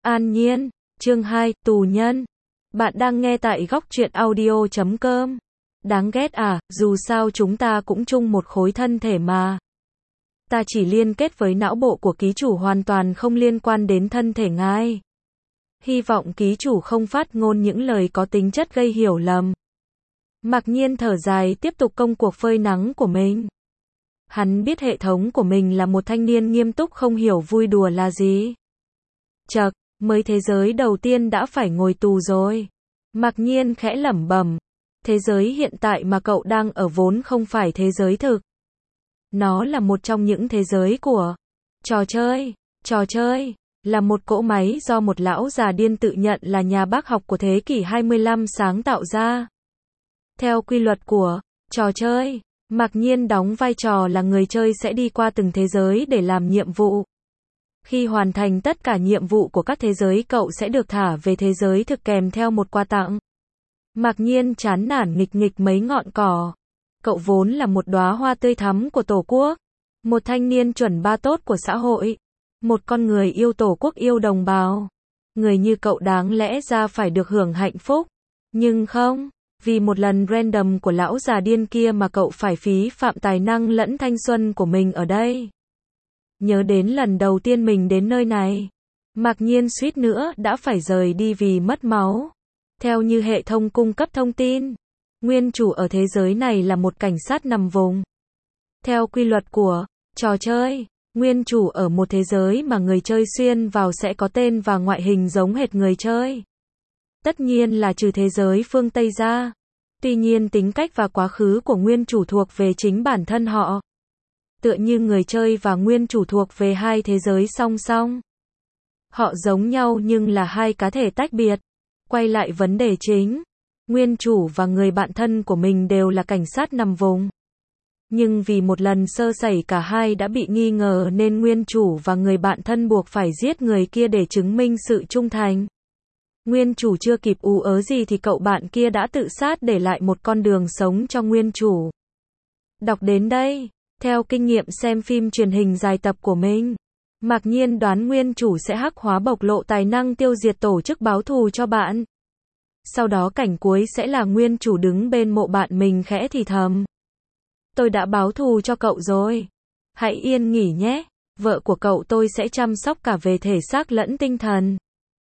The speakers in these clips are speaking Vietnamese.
An Nhiên, chương 2, tù nhân. Bạn đang nghe tại góc truyện audio.com. Đáng ghét à, dù sao chúng ta cũng chung một khối thân thể mà. Ta chỉ liên kết với não bộ của ký chủ, hoàn toàn không liên quan đến thân thể ngài. Hy vọng ký chủ không phát ngôn những lời có tính chất gây hiểu lầm. Mạc Nhiên thở dài, tiếp tục công cuộc phơi nắng của mình. Hắn biết hệ thống của mình là một thanh niên nghiêm túc, không hiểu vui đùa là gì. Chậc, mới thế giới đầu tiên đã phải ngồi tù rồi. Mạc Nhiên khẽ lẩm bẩm. Thế giới hiện tại mà cậu đang ở vốn không phải thế giới thực. Nó là một trong những thế giới của trò chơi. Trò chơi là một cỗ máy do một lão già điên tự nhận là nhà bác học của thế kỷ 25 sáng tạo ra. Theo quy luật của trò chơi, Mạc Nhiên đóng vai trò là người chơi sẽ đi qua từng thế giới để làm nhiệm vụ. Khi hoàn thành tất cả nhiệm vụ của các thế giới, cậu sẽ được thả về thế giới thực kèm theo một quà tặng. Mạc Nhiên chán nản nghịch nghịch mấy ngọn cỏ. Cậu vốn là một đóa hoa tươi thắm của Tổ quốc, một thanh niên chuẩn ba tốt của xã hội, một con người yêu Tổ quốc, yêu đồng bào. Người như cậu đáng lẽ ra phải được hưởng hạnh phúc, nhưng không, vì một lần random của lão già điên kia mà cậu phải phí phạm tài năng lẫn thanh xuân của mình ở đây. Nhớ đến lần đầu tiên mình đến nơi này, Mạc Nhiên suýt nữa đã phải rời đi vì mất máu. Theo như hệ thống cung cấp thông tin, nguyên chủ ở thế giới này là một cảnh sát nằm vùng. Theo quy luật của trò chơi, nguyên chủ ở một thế giới mà người chơi xuyên vào sẽ có tên và ngoại hình giống hệt người chơi. Tất nhiên là trừ thế giới phương Tây ra. Tuy nhiên tính cách và quá khứ của nguyên chủ thuộc về chính bản thân họ. Tựa như người chơi và nguyên chủ thuộc về hai thế giới song song. Họ giống nhau nhưng là hai cá thể tách biệt. Quay lại vấn đề chính, nguyên chủ và người bạn thân của mình đều là cảnh sát nằm vùng. Nhưng vì một lần sơ sẩy cả hai đã bị nghi ngờ nên nguyên chủ và người bạn thân buộc phải giết người kia để chứng minh sự trung thành. Nguyên chủ chưa kịp ú ớ gì thì cậu bạn kia đã tự sát, để lại một con đường sống cho nguyên chủ. Đọc đến đây, theo kinh nghiệm xem phim truyền hình dài tập của mình, Mạc Nhiên đoán nguyên chủ sẽ hắc hóa, bộc lộ tài năng, tiêu diệt tổ chức báo thù cho bạn. Sau đó cảnh cuối sẽ là nguyên chủ đứng bên mộ bạn mình khẽ thì thầm. Tôi đã báo thù cho cậu rồi. Hãy yên nghỉ nhé. Vợ của cậu tôi sẽ chăm sóc cả về thể xác lẫn tinh thần.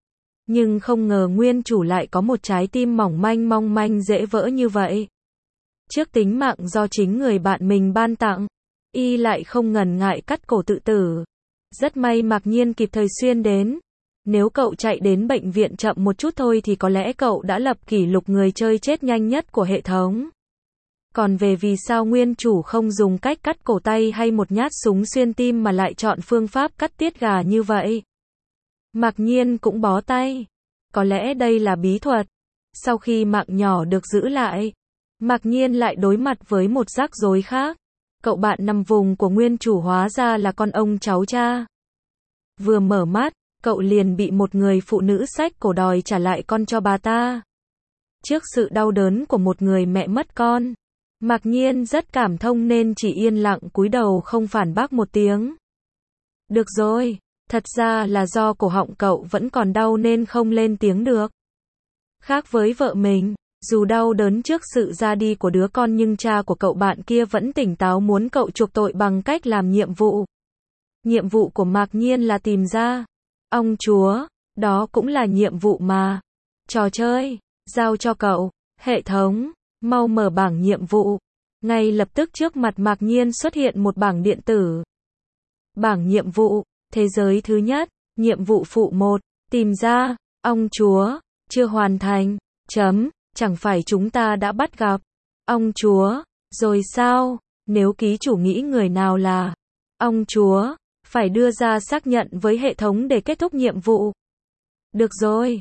Nhưng không ngờ nguyên chủ lại có một trái tim mỏng manh dễ vỡ như vậy. Trước tính mạng do chính người bạn mình ban tặng, y lại không ngần ngại cắt cổ tự tử. Rất may Mạc Nhiên kịp thời xuyên đến. Nếu cậu chạy đến bệnh viện chậm một chút thôi thì có lẽ cậu đã lập kỷ lục người chơi chết nhanh nhất của hệ thống. Còn về vì sao nguyên chủ không dùng cách cắt cổ tay hay một nhát súng xuyên tim mà lại chọn phương pháp cắt tiết gà như vậy, Mạc Nhiên cũng bó tay. Có lẽ đây là bí thuật. Sau khi mạng nhỏ được giữ lại, Mạc Nhiên lại đối mặt với một rắc rối khác. Cậu bạn nằm vùng của nguyên chủ hóa ra là con ông cháu cha. Vừa mở mắt, cậu liền bị một người phụ nữ xách cổ đòi trả lại con cho bà ta. Trước sự đau đớn của một người mẹ mất con, Mạc Nhiên rất cảm thông nên chỉ yên lặng cúi đầu không phản bác một tiếng. Được rồi, thật ra là do cổ họng cậu vẫn còn đau nên không lên tiếng được. Khác với vợ mình, dù đau đớn trước sự ra đi của đứa con nhưng cha của cậu bạn kia vẫn tỉnh táo, muốn cậu chuộc tội bằng cách làm nhiệm vụ. Nhiệm vụ của Mạc Nhiên là tìm ra ông chúa, đó cũng là nhiệm vụ mà trò chơi giao cho cậu. Hệ thống, mau mở bảng nhiệm vụ. Ngay lập tức trước mặt Mạc Nhiên xuất hiện một bảng điện tử. Bảng nhiệm vụ, thế giới thứ nhất, nhiệm vụ phụ 1, tìm ra ông chúa, chưa hoàn thành. Chẳng phải chúng ta đã bắt gặp ông chúa rồi sao? Nếu ký chủ nghĩ người nào là ông chúa, phải đưa ra xác nhận với hệ thống để kết thúc nhiệm vụ. Được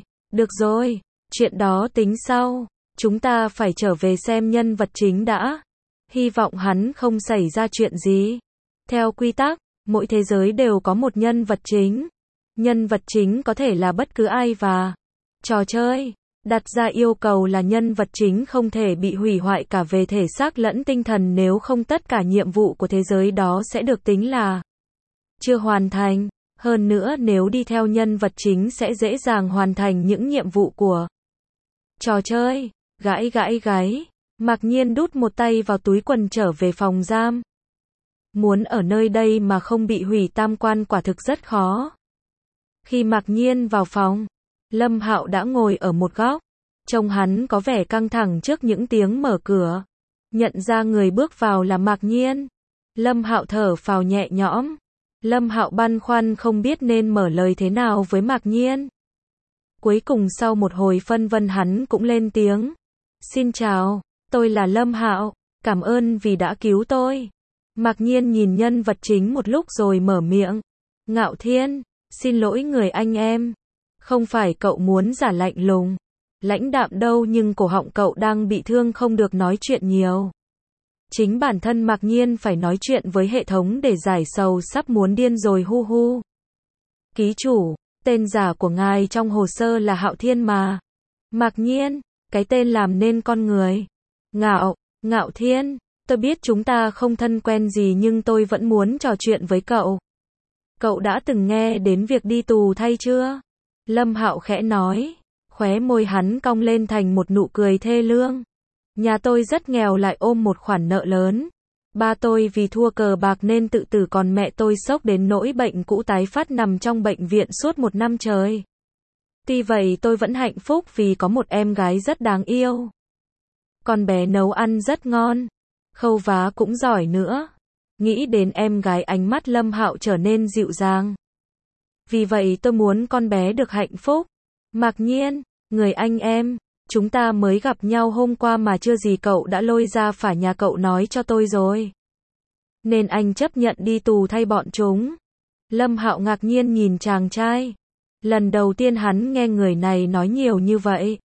rồi, chuyện đó tính sau. Chúng ta phải trở về xem nhân vật chính đã. Hy vọng hắn không xảy ra chuyện gì. Theo quy tắc, mỗi thế giới đều có một nhân vật chính. Nhân vật chính có thể là bất cứ ai và trò chơi đặt ra yêu cầu là nhân vật chính không thể bị hủy hoại cả về thể xác lẫn tinh thần, nếu không tất cả nhiệm vụ của thế giới đó sẽ được tính là chưa hoàn thành. Hơn nữa nếu đi theo nhân vật chính sẽ dễ dàng hoàn thành những nhiệm vụ của trò chơi. Gãi gãi gáy. Mạc Nhiên đút một tay vào túi quần trở về phòng giam. Muốn ở nơi đây mà không bị hủy tam quan quả thực rất khó. Khi Mạc Nhiên vào phòng, Lâm Hạo đã ngồi ở một góc. Trông hắn có vẻ căng thẳng trước những tiếng mở cửa. Nhận ra người bước vào là Mạc Nhiên. Lâm Hạo thở phào nhẹ nhõm. Lâm Hạo băn khoăn không biết nên mở lời thế nào với Mạc Nhiên. Cuối cùng sau một hồi phân vân hắn cũng lên tiếng. Xin chào, tôi là Lâm Hạo, cảm ơn vì đã cứu tôi. Mạc Nhiên nhìn nhân vật chính một lúc rồi mở miệng. Ngạo Thiên, xin lỗi người anh em. Không phải cậu muốn giả lạnh lùng, lãnh đạm đâu nhưng cổ họng cậu đang bị thương không được nói chuyện nhiều. Chính bản thân Mạc Nhiên phải nói chuyện với hệ thống để giải sầu sắp muốn điên rồi hu hu. Ký chủ, tên giả của ngài trong hồ sơ là Hạo Thiên mà. Mạc Nhiên, cái tên làm nên con người. Ngạo Thiên, tôi biết chúng ta không thân quen gì nhưng tôi vẫn muốn trò chuyện với cậu. Cậu đã từng nghe đến việc đi tù thay chưa? Lâm Hạo khẽ nói, khóe môi hắn cong lên thành một nụ cười thê lương. Nhà tôi rất nghèo lại ôm một khoản nợ lớn. Ba tôi vì thua cờ bạc nên tự tử còn mẹ tôi sốc đến nỗi bệnh cũ tái phát nằm trong bệnh viện suốt 1 năm trời. Tuy vậy tôi vẫn hạnh phúc vì có một em gái rất đáng yêu. Con bé nấu ăn rất ngon, khâu vá cũng giỏi nữa. Nghĩ đến em gái ánh mắt Lâm Hạo trở nên dịu dàng. Vì vậy tôi muốn con bé được hạnh phúc. Mạc Nhiên, người anh em, chúng ta mới gặp nhau hôm qua mà chưa gì cậu đã lôi ra phả nhà cậu nói cho tôi rồi. Nên anh chấp nhận đi tù thay bọn chúng. Lâm Hạo ngạc nhiên nhìn chàng trai. Lần đầu tiên hắn nghe người này nói nhiều như vậy.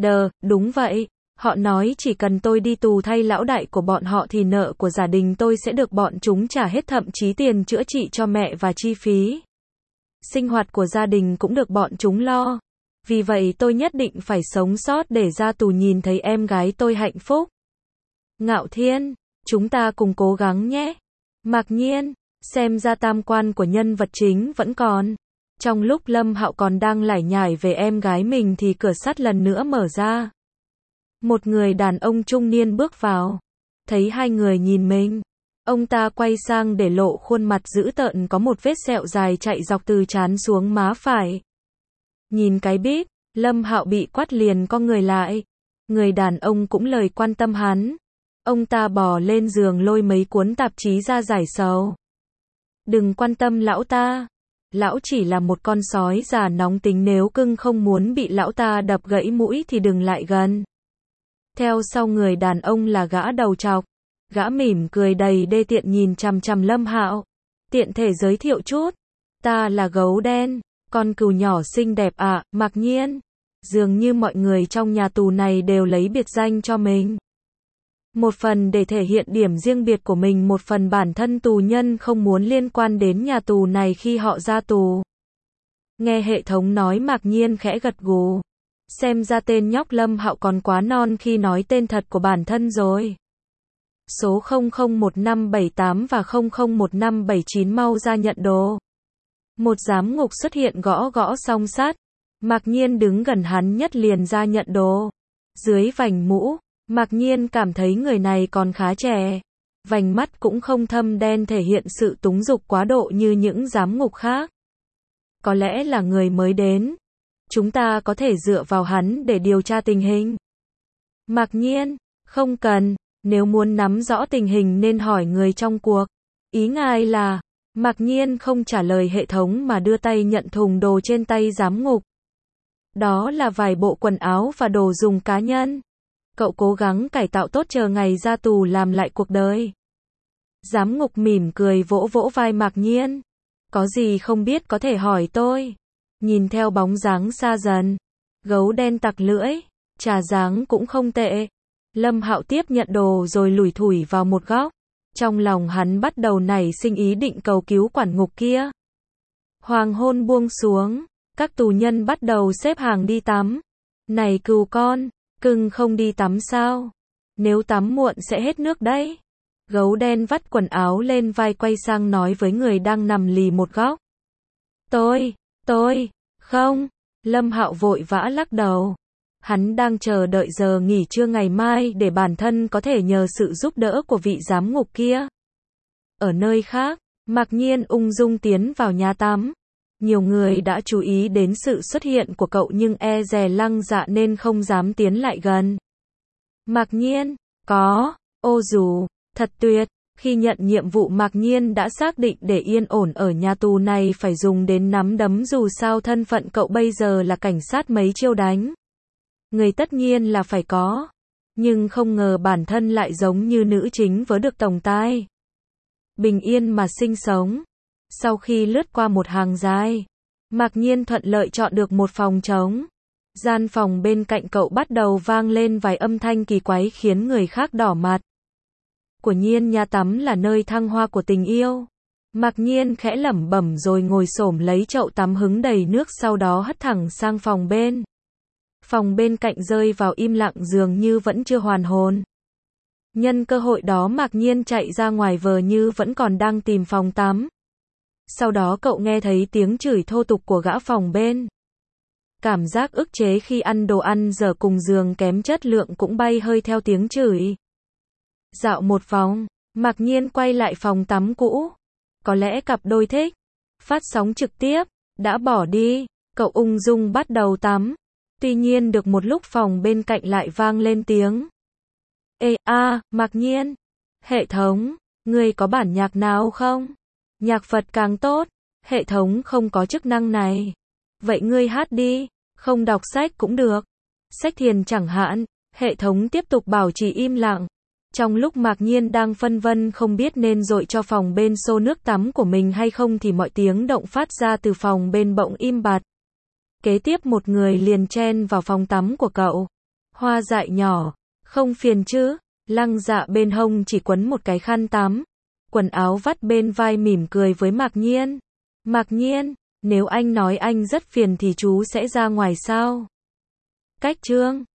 Đúng vậy. Họ nói chỉ cần tôi đi tù thay lão đại của bọn họ thì nợ của gia đình tôi sẽ được bọn chúng trả hết, thậm chí tiền chữa trị cho mẹ và chi phí sinh hoạt của gia đình cũng được bọn chúng lo. Vì vậy tôi nhất định phải sống sót để ra tù nhìn thấy em gái tôi hạnh phúc. Ngạo Thiên, chúng ta cùng cố gắng nhé. Mạc Nhiên, xem ra tam quan của nhân vật chính vẫn còn. Trong lúc Lâm Hạo còn đang lải nhải về em gái mình thì cửa sắt lần nữa mở ra. Một người đàn ông trung niên bước vào. Thấy hai người nhìn mình, ông ta quay sang để lộ khuôn mặt dữ tợn có một vết sẹo dài chạy dọc từ trán xuống má phải. Nhìn cái biết, Lâm Hạo bị quát liền co người lại. Người đàn ông cũng lời quan tâm hắn. Ông ta bò lên giường lôi mấy cuốn tạp chí ra giải sầu. Đừng quan tâm lão ta. Lão chỉ là một con sói già nóng tính, nếu cưng không muốn bị lão ta đập gãy mũi thì đừng lại gần. Theo sau người đàn ông là gã đầu trọc. Gã mỉm cười đầy đê tiện nhìn chằm chằm Lâm Hạo. Tiện thể giới thiệu chút. Ta là gấu đen, con cừu nhỏ xinh đẹp ạ. Mạc Nhiên. Dường như mọi người trong nhà tù này đều lấy biệt danh cho mình. Một phần để thể hiện điểm riêng biệt của mình, một phần bản thân tù nhân không muốn liên quan đến nhà tù này khi họ ra tù. Nghe hệ thống nói, Mạc Nhiên khẽ gật gù. Xem ra tên nhóc Lâm Hạo còn quá non khi nói tên thật của bản thân rồi. Số 001578 và 001579 mau ra nhận đồ. Một giám ngục xuất hiện gõ gõ song sắt. Mạc Nhiên đứng gần hắn nhất liền ra nhận đồ. Dưới vành mũ, Mạc Nhiên cảm thấy người này còn khá trẻ. Vành mắt cũng không thâm đen, thể hiện sự túng dục quá độ như những giám ngục khác. Có lẽ là người mới đến. Chúng ta có thể dựa vào hắn để điều tra tình hình. Mạc Nhiên, không cần, nếu muốn nắm rõ tình hình nên hỏi người trong cuộc. Ý ngài là, Mạc Nhiên không trả lời hệ thống mà đưa tay nhận thùng đồ trên tay giám ngục. Đó là vài bộ quần áo và đồ dùng cá nhân. Cậu cố gắng cải tạo tốt chờ ngày ra tù làm lại cuộc đời. Giám ngục mỉm cười vỗ vỗ vai Mạc Nhiên. Có gì không biết có thể hỏi tôi. Nhìn theo bóng dáng xa dần. Gấu đen tặc lưỡi. Trà dáng cũng không tệ. Lâm Hạo tiếp nhận đồ rồi lủi thủi vào một góc. Trong lòng hắn bắt đầu nảy sinh ý định cầu cứu quản ngục kia. Hoàng hôn buông xuống. Các tù nhân bắt đầu xếp hàng đi tắm. Này cừu con, cưng không đi tắm sao? Nếu tắm muộn sẽ hết nước đấy. Gấu đen vắt quần áo lên vai quay sang nói với người đang nằm lì một góc. Tôi, không. Lâm Hạo vội vã lắc đầu. Hắn đang chờ đợi giờ nghỉ trưa ngày mai để bản thân có thể nhờ sự giúp đỡ của vị giám ngục kia. Ở nơi khác, Mạc Nhiên ung dung tiến vào nhà tắm. Nhiều người đã chú ý đến sự xuất hiện của cậu nhưng e dè Lăng Dạ nên không dám tiến lại gần. Mạc Nhiên, ô dù, thật tuyệt. Khi nhận nhiệm vụ Mạc Nhiên đã xác định để yên ổn ở nhà tù này phải dùng đến nắm đấm dù sao thân phận cậu bây giờ là cảnh sát mấy chiêu đánh. Người tất nhiên là phải có. Nhưng không ngờ bản thân lại giống như nữ chính vớ được tổng tài. Bình yên mà sinh sống. Sau khi lướt qua một hàng dài, Mạc Nhiên thuận lợi chọn được một phòng trống. Gian phòng bên cạnh cậu bắt đầu vang lên vài âm thanh kỳ quái khiến người khác đỏ mặt. Quả nhiên nhà tắm là nơi thăng hoa của tình yêu. Mạc Nhiên khẽ lẩm bẩm rồi ngồi xổm lấy chậu tắm hứng đầy nước sau đó hất thẳng sang phòng bên. Phòng bên cạnh rơi vào im lặng dường như vẫn chưa hoàn hồn. Nhân cơ hội đó Mạc Nhiên chạy ra ngoài vờ như vẫn còn đang tìm phòng tắm. Sau đó cậu nghe thấy tiếng chửi thô tục của gã phòng bên. Cảm giác ức chế khi ăn đồ ăn dở cùng giường kém chất lượng cũng bay hơi theo tiếng chửi. Dạo một vòng, Mạc Nhiên quay lại phòng tắm cũ. Có lẽ cặp đôi thích phát sóng trực tiếp đã bỏ đi, cậu ung dung bắt đầu tắm. Tuy nhiên được một lúc phòng bên cạnh lại vang lên tiếng. Ê Mạc Nhiên, hệ thống, ngươi có bản nhạc nào không? Nhạc Phật càng tốt, hệ thống không có chức năng này. Vậy ngươi hát đi, không đọc sách cũng được. Sách thiền chẳng hạn, hệ thống tiếp tục bảo trì im lặng. Trong lúc Mạc Nhiên đang phân vân không biết nên dội cho phòng bên xô nước tắm của mình hay không thì mọi tiếng động phát ra từ phòng bên bỗng im bặt. Kế tiếp một người liền chen vào phòng tắm của cậu. Hoa dại nhỏ, không phiền chứ? Lăng Dạ bên hông chỉ quấn một cái khăn tắm. Quần áo vắt bên vai mỉm cười với Mạc Nhiên. Mạc Nhiên, nếu anh nói anh rất phiền thì chú sẽ ra ngoài sao? Cách chương